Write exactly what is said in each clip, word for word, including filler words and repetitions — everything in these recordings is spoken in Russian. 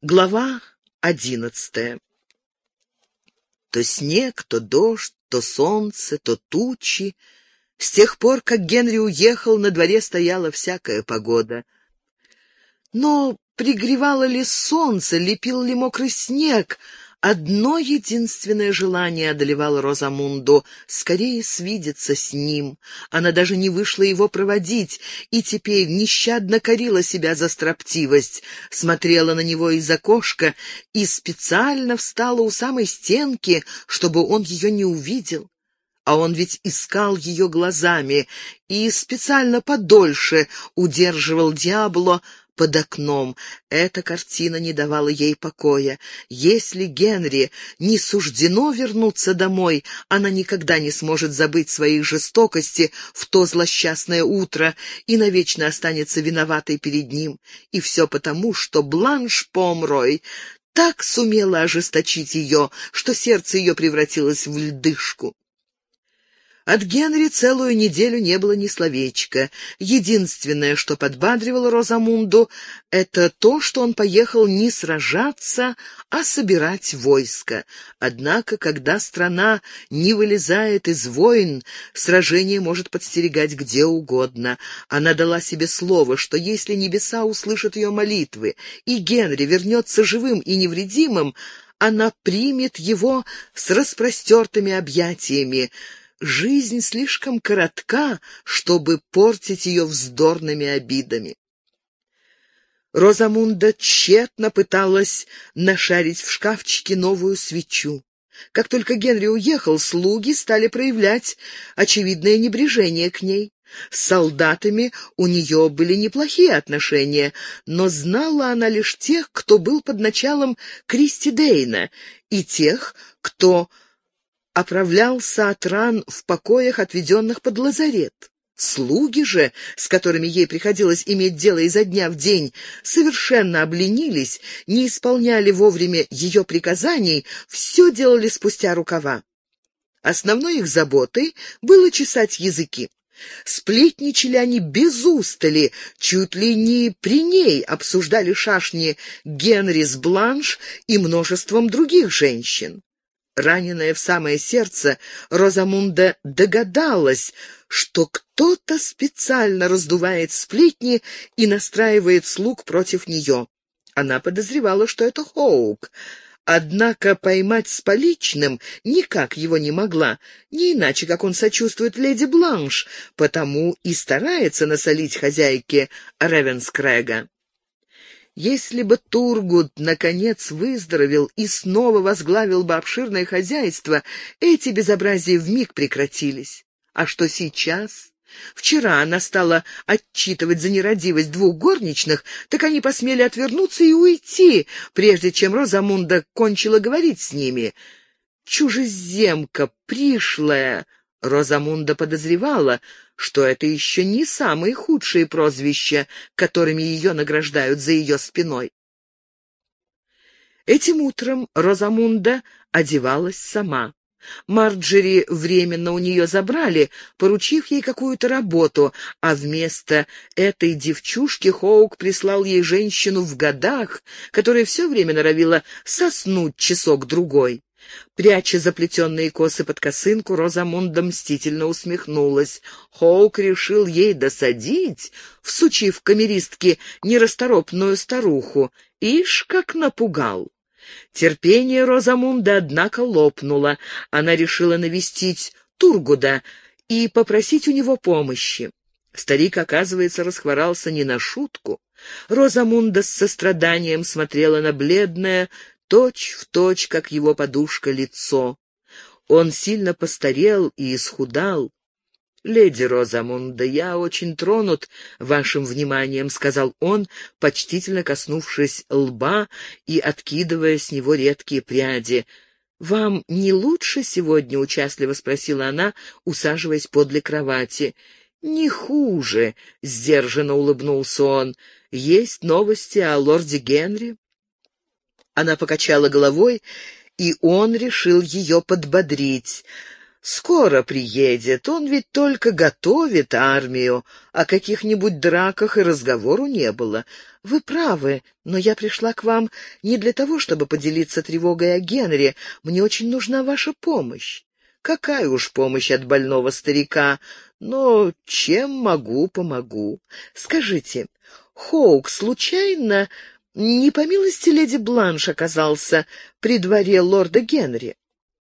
Глава одиннадцатая. То снег, то дождь, то солнце, то тучи. С тех пор, как Генри уехал, на дворе стояла всякая погода. Но пригревало ли солнце, лепил ли мокрый снег? Одно единственное желание одолевало Розамунду — скорее свидеться с ним. Она даже не вышла его проводить, и теперь нещадно корила себя за строптивость, смотрела на него из окошка и специально встала у самой стенки, чтобы он ее не увидел. А он ведь искал ее глазами и специально подольше удерживал Диабло под окном. Эта картина не давала ей покоя. Если Генри не суждено вернуться домой, она никогда не сможет забыть своей жестокости в то злосчастное утро и навечно останется виноватой перед ним. И все потому, что Бланш Помрой так сумела ожесточить ее, что сердце ее превратилось в льдышку. От Генри целую неделю не было ни словечка. Единственное, что подбадривало Розамунду, это то, что он поехал не сражаться, а собирать войско. Однако, когда страна не вылезает из войн, сражение может подстерегать где угодно. Она дала себе слово, что если небеса услышат ее молитвы, и Генри вернется живым и невредимым, она примет его с распростертыми объятиями. Жизнь слишком коротка, чтобы портить ее вздорными обидами. Розамунда тщетно пыталась нашарить в шкафчике новую свечу. Как только Генри уехал, слуги стали проявлять очевидное небрежение к ней. С солдатами у нее были неплохие отношения, но знала она лишь тех, кто был под началом Кристи Дейна, и тех, кто оправлялся от ран в покоях, отведенных под лазарет. Слуги же, с которыми ей приходилось иметь дело изо дня в день, совершенно обленились, не исполняли вовремя ее приказаний, все делали спустя рукава. Основной их заботой было чесать языки. Сплетничали они без устали, чуть ли не при ней обсуждали шашни Генри с Бланш и множеством других женщин. Раненая в самое сердце, Розамунда догадалась, что кто-то специально раздувает сплетни и настраивает слуг против нее. Она подозревала, что это Хоук, однако поймать с поличным никак его не могла, не иначе, как он сочувствует леди Бланш, потому и старается насолить хозяйке Ревенскрэга. Если бы Тургут наконец выздоровел и снова возглавил бы обширное хозяйство, эти безобразия вмиг прекратились. А что сейчас? Вчера она стала отчитывать за нерадивость двух горничных, так они посмели отвернуться и уйти, прежде чем Розамунда кончила говорить с ними. Чужеземка, пришлая. Розамунда подозревала, что это еще не самые худшие прозвища, которыми ее награждают за ее спиной. Этим утром Розамунда одевалась сама. Марджери временно у нее забрали, поручив ей какую-то работу, а вместо этой девчушки Хоук прислал ей женщину в годах, которая все время норовила соснуть часок-другой. Пряча заплетенные косы под косынку, Розамунда мстительно усмехнулась. Хоук решил ей досадить, всучив камеристке нерасторопную старуху. Ишь, как напугал! Терпение Розамунды, однако, лопнуло. Она решила навестить Тургуда и попросить у него помощи. Старик, оказывается, расхворался не на шутку. Розамунда с состраданием смотрела на бледное, точь в точь, как его подушка, лицо. Он сильно постарел и исхудал. «Леди Розамунда, я очень тронут вашим вниманием», — сказал он, почтительно коснувшись лба и откидывая с него редкие пряди. «Вам не лучше сегодня?» — участливо спросила она, усаживаясь подле кровати. «Не хуже», — сдержанно улыбнулся он. «Есть новости о лорде Генри?» Она покачала головой, и он решил ее подбодрить. «Скоро приедет, он ведь только готовит армию, о каких-нибудь драках и разговору не было. Вы правы, но я пришла к вам не для того, чтобы поделиться тревогой о Генри. Мне очень нужна ваша помощь». «Какая уж помощь от больного старика, но чем могу, помогу. Скажите, Хоук случайно не по милости леди Бланш оказался при дворе лорда Генри?»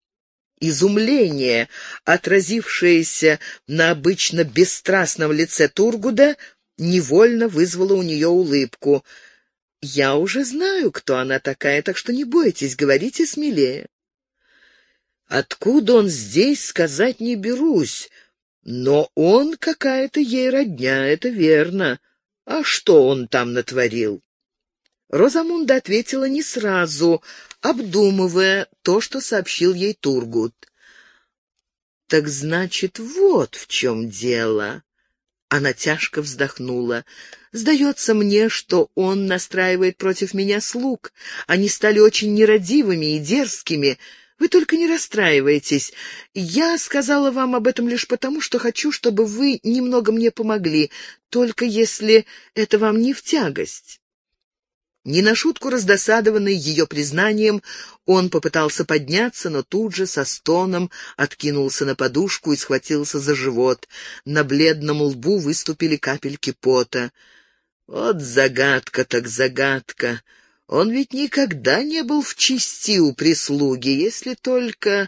Изумление, отразившееся на обычно бесстрастном лице Тургуда, невольно вызвало у нее улыбку. «Я уже знаю, кто она такая, так что не бойтесь, говорите смелее». «Откуда он здесь, сказать не берусь, но он какая-то ей родня, это верно. А что он там натворил?» Розамунда ответила не сразу, обдумывая то, что сообщил ей Тургуд. «Так значит, вот в чем дело». Она тяжко вздохнула. «Сдается мне, что он настраивает против меня слуг. Они стали очень нерадивыми и дерзкими. Вы только не расстраивайтесь. Я сказала вам об этом лишь потому, что хочу, чтобы вы немного мне помогли, только если это вам не в тягость». Не на шутку раздосадованный ее признанием, он попытался подняться, но тут же со стоном откинулся на подушку и схватился за живот. На бледном лбу выступили капельки пота. Вот загадка так загадка. Он ведь никогда не был в чести у прислуги, если только...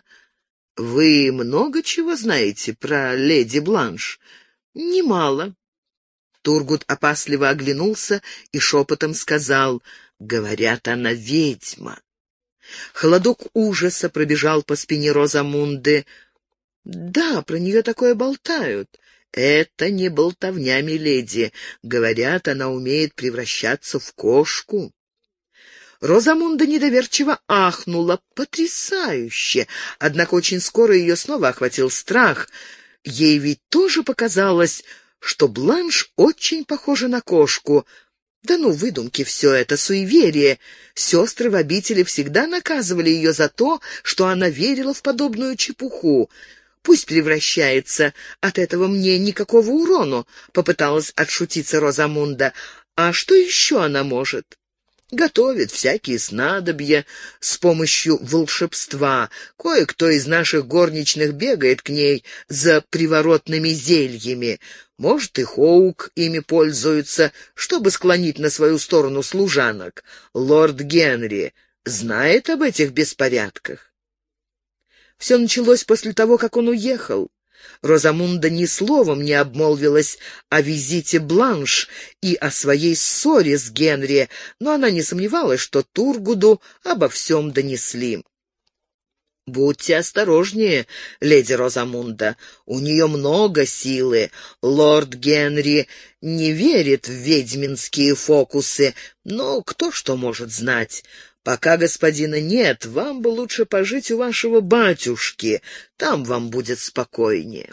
Вы много чего знаете про леди Бланш? Немало. Тургуд опасливо оглянулся и шепотом сказал: «Говорят, она ведьма». Холодок ужаса пробежал по спине Розамунды. «Да, про нее такое болтают». «Это не болтовня, миледи. Говорят, она умеет превращаться в кошку». Розамунда недоверчиво ахнула. «Потрясающе!» Однако очень скоро ее снова охватил страх. Ей ведь тоже показалось, что Бланш очень похожа на кошку. Да ну, выдумки все это, суеверие. Сестры в обители всегда наказывали ее за то, что она верила в подобную чепуху. Пусть превращается, от этого мне никакого урону, — попыталась отшутиться Розамунда. А что еще она может? Готовит всякие снадобья с помощью волшебства. Кое-кто из наших горничных бегает к ней за приворотными зельями. Может, и Хоук ими пользуется, чтобы склонить на свою сторону служанок. Лорд Генри знает об этих беспорядках. Все началось после того, как он уехал. Розамунда ни словом не обмолвилась о визите Бланш и о своей ссоре с Генри, но она не сомневалась, что Тургуду обо всем донесли. «Будьте осторожнее, леди Розамунда, у нее много силы. Лорд Генри не верит в ведьминские фокусы, но кто что может знать? Пока господина нет, вам бы лучше пожить у вашего батюшки, там вам будет спокойнее».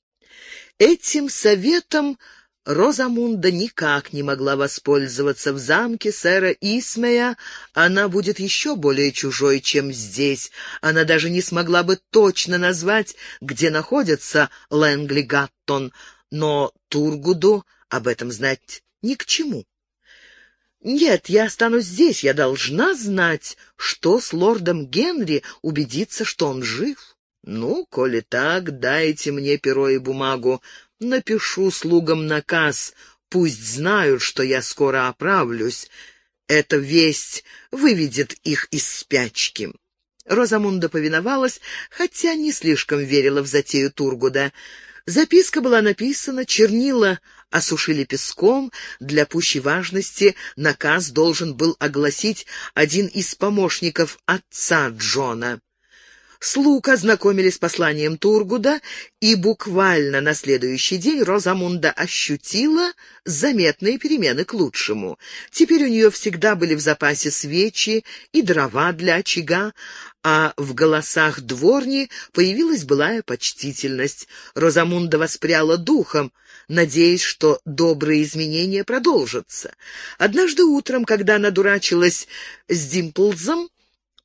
Этим советом Розамунда никак не могла воспользоваться. В замке сэра Исмея она будет еще более чужой, чем здесь. Она даже не смогла бы точно назвать, где находится Лэнгли Гаттон, но Тургуду об этом знать ни к чему. «Нет, я останусь здесь, я должна знать, что с лордом Генри, убедиться, что он жив». «Ну, коли так, дайте мне перо и бумагу. Напишу слугам наказ, пусть знают, что я скоро оправлюсь. Эта весть выведет их из спячки». Розамунда повиновалась, хотя не слишком верила в затею Тургуда. Записка была написана, чернила осушили песком. Для пущей важности наказ должен был огласить один из помощников отца Джона. Слуг ознакомились с посланием Тургуда, и буквально на следующий день Розамунда ощутила заметные перемены к лучшему. Теперь у нее всегда были в запасе свечи и дрова для очага, а в голосах дворни появилась былая почтительность. Розамунда воспряла духом, надеясь, что добрые изменения продолжатся. Однажды утром, когда она дурачилась с Димплзом,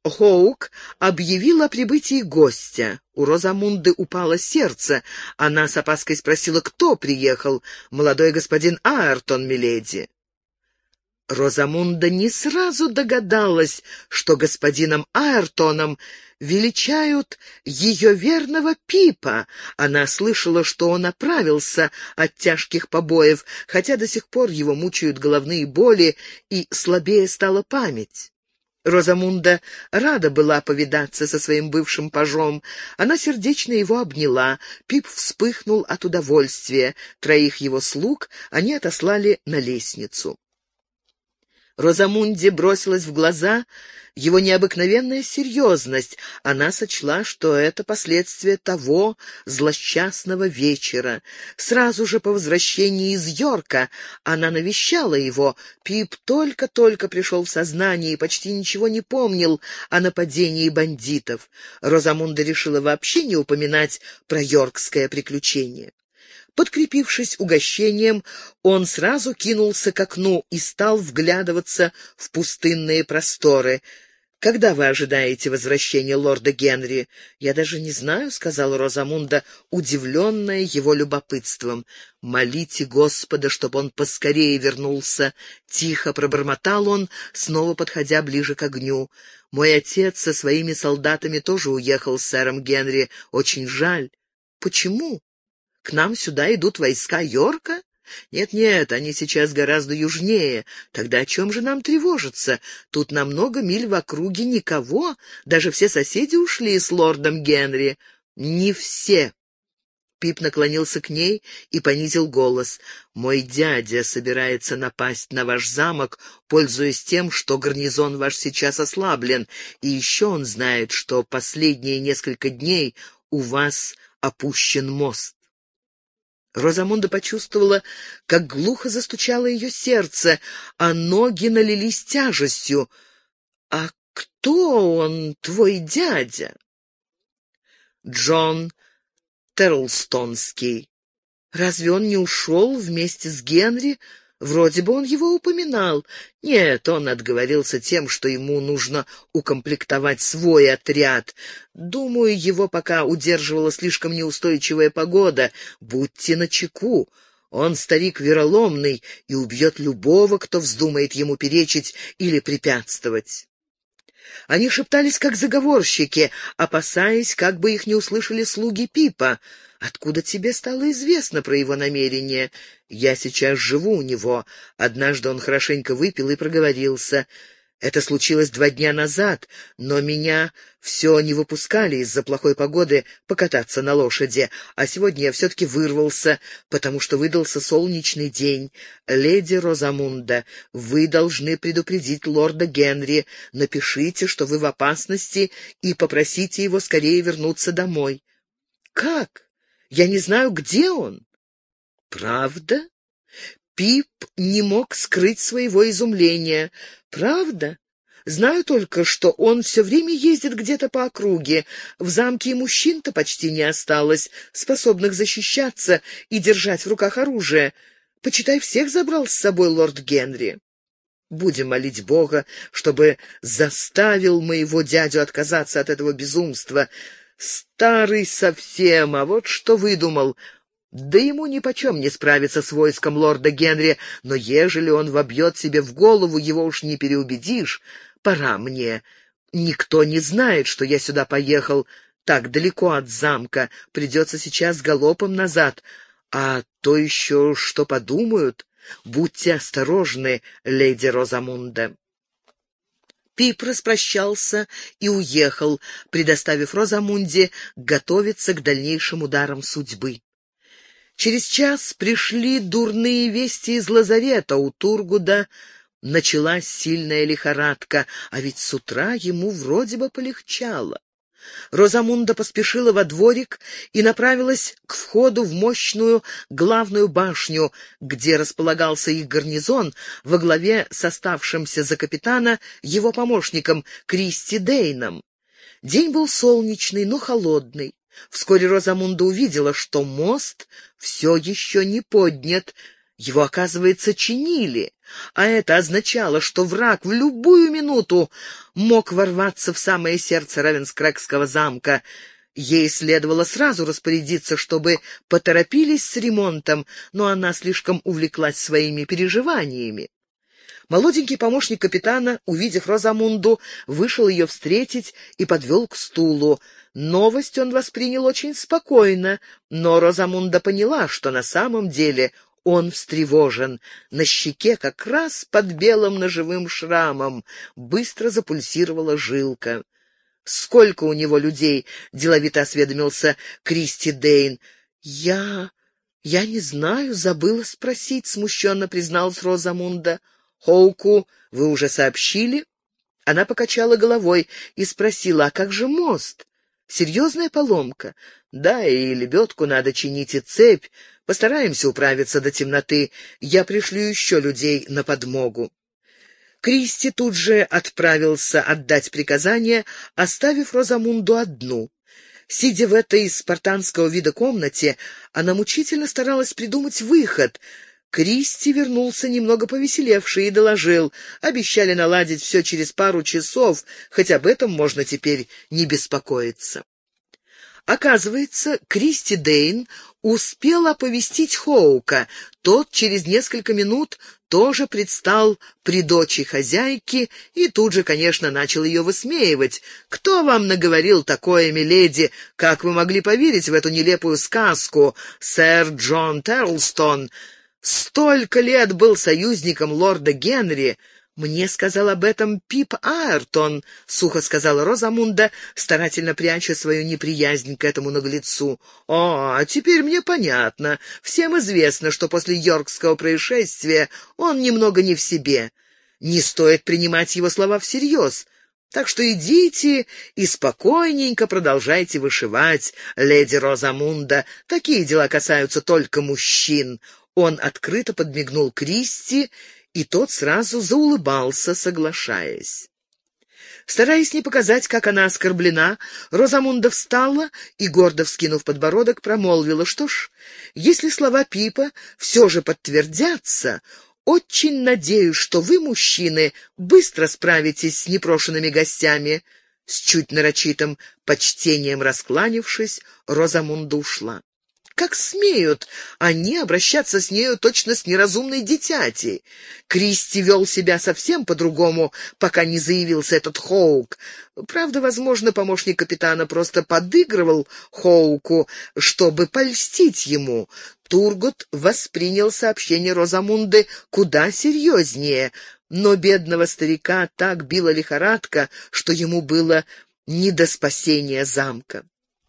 Хоук объявил о прибытии гостя. У Розамунды упало сердце. Она с опаской спросила, кто приехал. «Молодой господин Аэртон, миледи». Розамунда не сразу догадалась, что господином Аэртоном величают ее верного Пипа. Она слышала, что он оправился от тяжких побоев, хотя до сих пор его мучают головные боли, и слабее стала память. Розамунда рада была повидаться со своим бывшим пажом. Она сердечно его обняла. Пип вспыхнул от удовольствия. Троих его слуг они отослали на лестницу. Розамунде бросилась в глаза его необыкновенная серьезность. Она сочла, что это последствия того злосчастного вечера. Сразу же по возвращении из Йорка она навещала его. Пип только-только пришел в сознание и почти ничего не помнил о нападении бандитов. Розамунда решила вообще не упоминать про йоркское приключение. Подкрепившись угощением, он сразу кинулся к окну и стал вглядываться в пустынные просторы. «Когда вы ожидаете возвращения лорда Генри?» «Я даже не знаю», — сказала Розамунда, удивленная его любопытством. «Молите Господа, чтобы он поскорее вернулся», — тихо пробормотал он, снова подходя ближе к огню. «Мой отец со своими солдатами тоже уехал с сэром Генри. Очень жаль». «Почему? К нам сюда идут войска Йорка? Нет-нет, они сейчас гораздо южнее. Тогда о чем же нам тревожиться? Тут на много миль в округе никого. Даже все соседи ушли с лордом Генри». «Не все». Пип наклонился к ней и понизил голос. «Мой дядя собирается напасть на ваш замок, пользуясь тем, что гарнизон ваш сейчас ослаблен, и еще он знает, что последние несколько дней у вас опущен мост». Розамунда почувствовала, как глухо застучало ее сердце, а ноги налились тяжестью. «А кто он, твой дядя?» «Джон Терлстонский». «Разве он не ушел вместе с Генри? Вроде бы он его упоминал». «Нет, он отговорился тем, что ему нужно укомплектовать свой отряд. Думаю, его пока удерживала слишком неустойчивая погода. Будьте начеку. Он старик вероломный и убьет любого, кто вздумает ему перечить или препятствовать». Они шептались, как заговорщики, опасаясь, как бы их не услышали слуги Пипа. «Откуда тебе стало известно про его намерение?» «Я сейчас живу у него. Однажды он хорошенько выпил и проговорился. Это случилось два дня назад, но меня все не выпускали из-за плохой погоды покататься на лошади, а сегодня я все-таки вырвался, потому что выдался солнечный день. Леди Розамунда, вы должны предупредить лорда Генри. Напишите, что вы в опасности, и попросите его скорее вернуться домой». «Как? Я не знаю, где он». «Правда?» Пип не мог скрыть своего изумления. «Правда? Знаю только, что он все время ездит где-то по округе. В замке и мужчин-то почти не осталось, способных защищаться и держать в руках оружие. Почитай, всех забрал с собой лорд Генри. Будем молить Бога, чтобы заставил моего дядю отказаться от этого безумства. Старый совсем, а вот что выдумал. Да ему нипочем не справиться с войском лорда Генри, но ежели он вобьет себе в голову, его уж не переубедишь. Пора мне. Никто не знает, что я сюда поехал так далеко от замка. Придется сейчас галопом назад. А то еще что подумают. Будьте осторожны, леди Розамунда». Пип распрощался и уехал, предоставив Розамунде готовиться к дальнейшим ударам судьбы. Через час пришли дурные вести из лазарета. У Тургуда началась сильная лихорадка, а ведь с утра ему вроде бы полегчало. Розамунда поспешила во дворик и направилась к входу в мощную главную башню, где располагался их гарнизон, во главе с оставшимся за капитана его помощником Кристи Дейном. День был солнечный, но холодный. Вскоре Розамунда увидела, что мост все еще не поднят. Его, оказывается, чинили, а это означало, что враг в любую минуту мог ворваться в самое сердце Равенскрэгского замка. Ей следовало сразу распорядиться, чтобы поторопились с ремонтом, но она слишком увлеклась своими переживаниями. Молоденький помощник капитана, увидев Розамунду, вышел ее встретить и подвел к стулу. Новость он воспринял очень спокойно, но Розамунда поняла, что на самом деле он встревожен. На щеке, как раз под белым ножевым шрамом, быстро запульсировала жилка. «Сколько у него людей?» — деловито осведомился Кристи Дейн. «Я... я не знаю, забыла спросить», — смущенно призналась Розамунда. «Хоуку вы уже сообщили?» Она покачала головой и спросила: «А как же мост? Серьезная поломка?» «Да, и лебедку надо чинить, и цепь. Постараемся управиться до темноты. Я пришлю еще людей на подмогу». Кристи тут же отправился отдать приказание, оставив Розамунду одну. Сидя в этой спартанского вида комнате, она мучительно старалась придумать выход. Кристи вернулся немного повеселевший и доложил: обещали наладить все через пару часов, хоть об этом можно теперь не беспокоиться. Оказывается, Кристи Дейн успел оповестить Хоука. Тот через несколько минут тоже предстал при дочи хозяйки и тут же, конечно, начал ее высмеивать. «Кто вам наговорил такое, миледи? Как вы могли поверить в эту нелепую сказку? Сэр Джон Терлстон столько лет был союзником лорда Генри». «Мне сказал об этом Пип Айртон», — сухо сказала Розамунда, старательно пряча свою неприязнь к этому наглецу. «О, а теперь мне понятно. Всем известно, что после Йоркского происшествия он немного не в себе. Не стоит принимать его слова всерьез. Так что идите и спокойненько продолжайте вышивать, леди Розамунда. Такие дела касаются только мужчин». Он открыто подмигнул Кристи, и тот сразу заулыбался, соглашаясь. Стараясь не показать, как она оскорблена, Розамунда встала и, гордо вскинув подбородок, промолвила: «Что ж, если слова Пипа все же подтвердятся, очень надеюсь, что вы, мужчины, быстро справитесь с непрошенными гостями». С чуть нарочитым почтением раскланившись, Розамунда ушла. Как смеют они обращаться с нею точно с неразумной дитятей? Кристи вел себя совсем по-другому, пока не заявился этот Хоук. Правда, возможно, помощник капитана просто подыгрывал Хоуку, чтобы польстить ему. Тургот воспринял сообщение Розамунды куда серьезнее, но бедного старика так била лихорадка, что ему было не до спасения замка.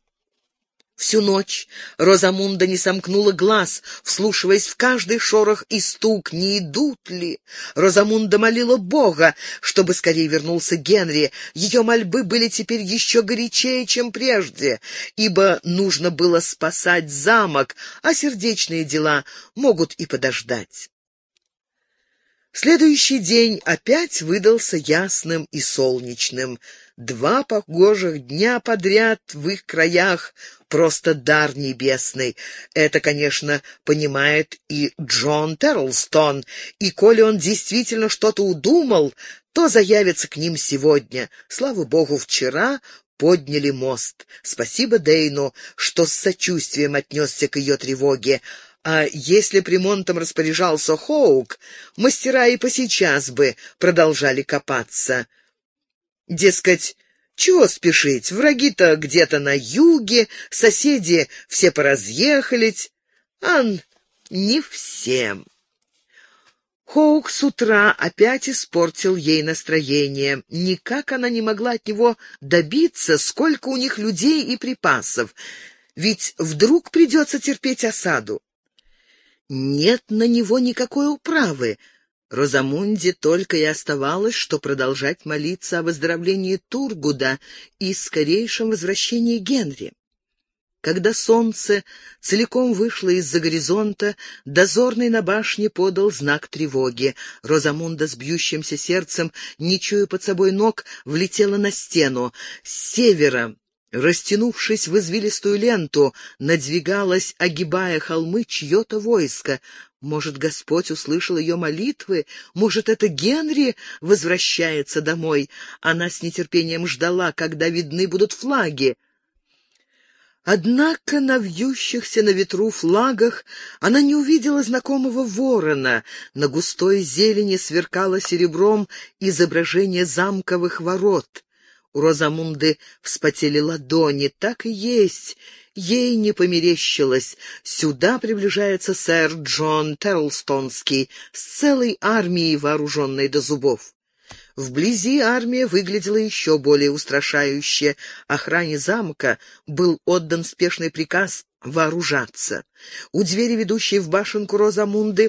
Всю ночь Розамунда не сомкнула глаз, вслушиваясь в каждый шорох и стук, не идут ли. Розамунда молила Бога, чтобы скорее вернулся Генри. Ее мольбы были теперь еще горячее, чем прежде, ибо нужно было спасать замок, а сердечные дела могут и подождать. Следующий день опять выдался ясным и солнечным. Два погожих дня подряд в их краях — просто дар небесный. Это, конечно, понимает и Джон Терлстон, и коли он действительно что-то удумал, то заявится к ним сегодня. Слава богу, вчера подняли мост. Спасибо Дейну, что с сочувствием отнесся к ее тревоге. А если б ремонтом распоряжался Хоук, мастера и посейчас бы продолжали копаться. Дескать, чего спешить? Враги-то где-то на юге, соседи все поразъехались, а не всем. Хоук с утра опять испортил ей настроение. Никак она не могла от него добиться, сколько у них людей и припасов. Ведь вдруг придется терпеть осаду. Нет на него никакой управы. Розамунде только и оставалось, что продолжать молиться о выздоровлении Тургуда и скорейшем возвращении Генри. Когда солнце целиком вышло из-за горизонта, дозорный на башне подал знак тревоги. Розамунда с бьющимся сердцем, не чуя под собой ног, влетела на стену. С севера, растянувшись в извилистую ленту, надвигалось, огибая холмы, чье-то войско. Может, Господь услышал ее молитвы? Может, это Генри возвращается домой? Она с нетерпением ждала, когда видны будут флаги. Однако на вьющихся на ветру флагах она не увидела знакомого ворона. На густой зелени сверкало серебром изображение замковых ворот. У Розамунды вспотели ладони. Так и есть. Ей не померещилось. Сюда приближается сэр Джон Терлстонский с целой армией, вооруженной до зубов. Вблизи армия выглядела еще более устрашающе. Охране замка был отдан спешный приказ вооружаться. У двери, ведущей в башенку Розамунды,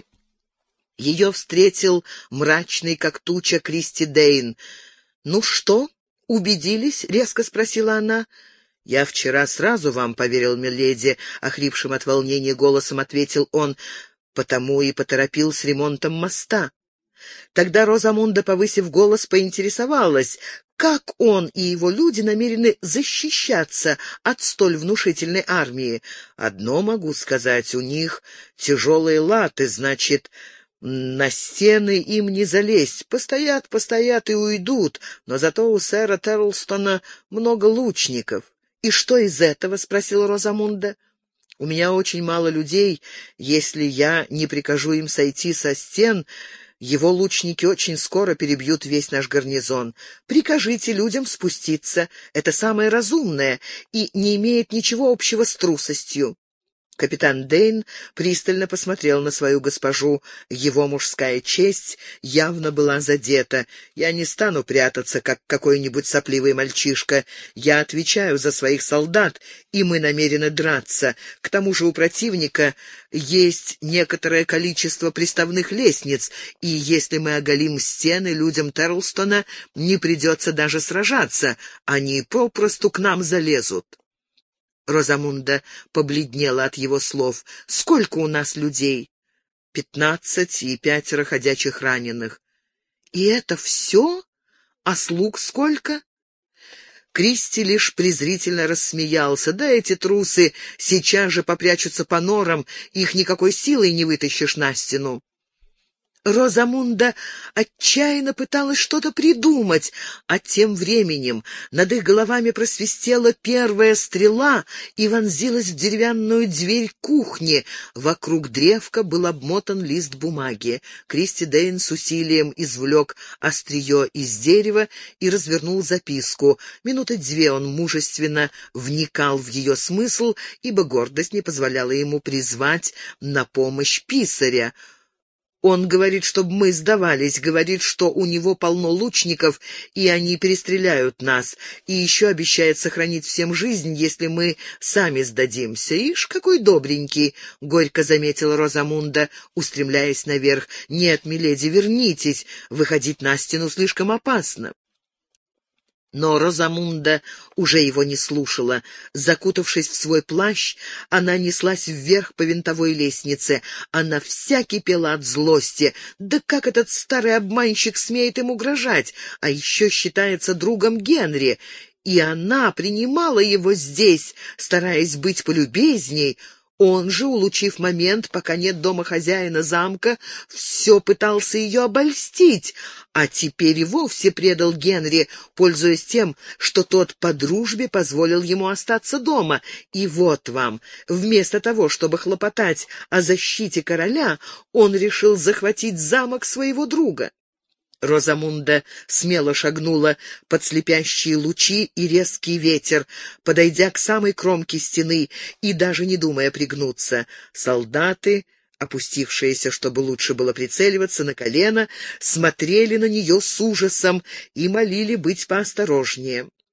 ее встретил мрачный, как туча, Кристи Дейн. «Ну что, убедились?» — резко спросила она. «Я вчера сразу вам поверил, миледи», — охрипшим от волнения голосом ответил он, «потому и поторопил с ремонтом моста». Тогда Розамунда, повысив голос, поинтересовалась, как он и его люди намерены защищаться от столь внушительной армии. «Одно могу сказать, у них тяжелые латы, значит, на стены им не залезть. Постоят, постоят и уйдут, но зато у сэра Терлстона много лучников». «И что из этого?» — спросила Розамунда. «У меня очень мало людей. Если я не прикажу им сойти со стен, его лучники очень скоро перебьют весь наш гарнизон. Прикажите людям спуститься. Это самое разумное и не имеет ничего общего с трусостью». Капитан Дейн пристально посмотрел на свою госпожу. Его мужская честь явно была задета. «Я не стану прятаться, как какой-нибудь сопливый мальчишка. Я отвечаю за своих солдат, и мы намерены драться. К тому же у противника есть некоторое количество приставных лестниц, и если мы оголим стены, людям Терлстона не придется даже сражаться. Они попросту к нам залезут». Розамунда побледнела от его слов. «Сколько у нас людей?» «Пятнадцать и пятеро ходячих раненых». «И это все? А слуг сколько?» Кристи лишь презрительно рассмеялся. «Да эти трусы сейчас же попрячутся по норам, их никакой силой не вытащишь на стену». Розамунда отчаянно пыталась что-то придумать, а тем временем над их головами просвистела первая стрела и вонзилась в деревянную дверь кухни. Вокруг древка был обмотан лист бумаги. Кристи Дейн с усилием извлек острие из дерева и развернул записку. Минуты две он мужественно вникал в ее смысл, ибо гордость не позволяла ему призвать на помощь писаря. «Он говорит, чтобы мы сдавались, говорит, что у него полно лучников, и они перестреляют нас, и еще обещает сохранить всем жизнь, если мы сами сдадимся. Ишь, какой добренький!» — горько заметила Розамунда, устремляясь наверх. «Нет, миледи, вернитесь, выходить на стену слишком опасно». Но Розамунда уже его не слушала. Закутавшись в свой плащ, она неслась вверх по винтовой лестнице. Она вся кипела от злости. Да как этот старый обманщик смеет им угрожать? А еще считается другом Генри. И она принимала его здесь, стараясь быть полюбезней. Он же, улучив момент, пока нет дома хозяина замка, все пытался ее обольстить, а теперь и вовсе предал Генри, пользуясь тем, что тот по дружбе позволил ему остаться дома. И вот вам, вместо того, чтобы хлопотать о защите короля, он решил захватить замок своего друга. Розамунда смело шагнула под слепящие лучи и резкий ветер, подойдя к самой кромке стены и даже не думая пригнуться. Солдаты, опустившиеся, чтобы лучше было прицеливаться, на колено, смотрели на нее с ужасом и молили быть поосторожнее.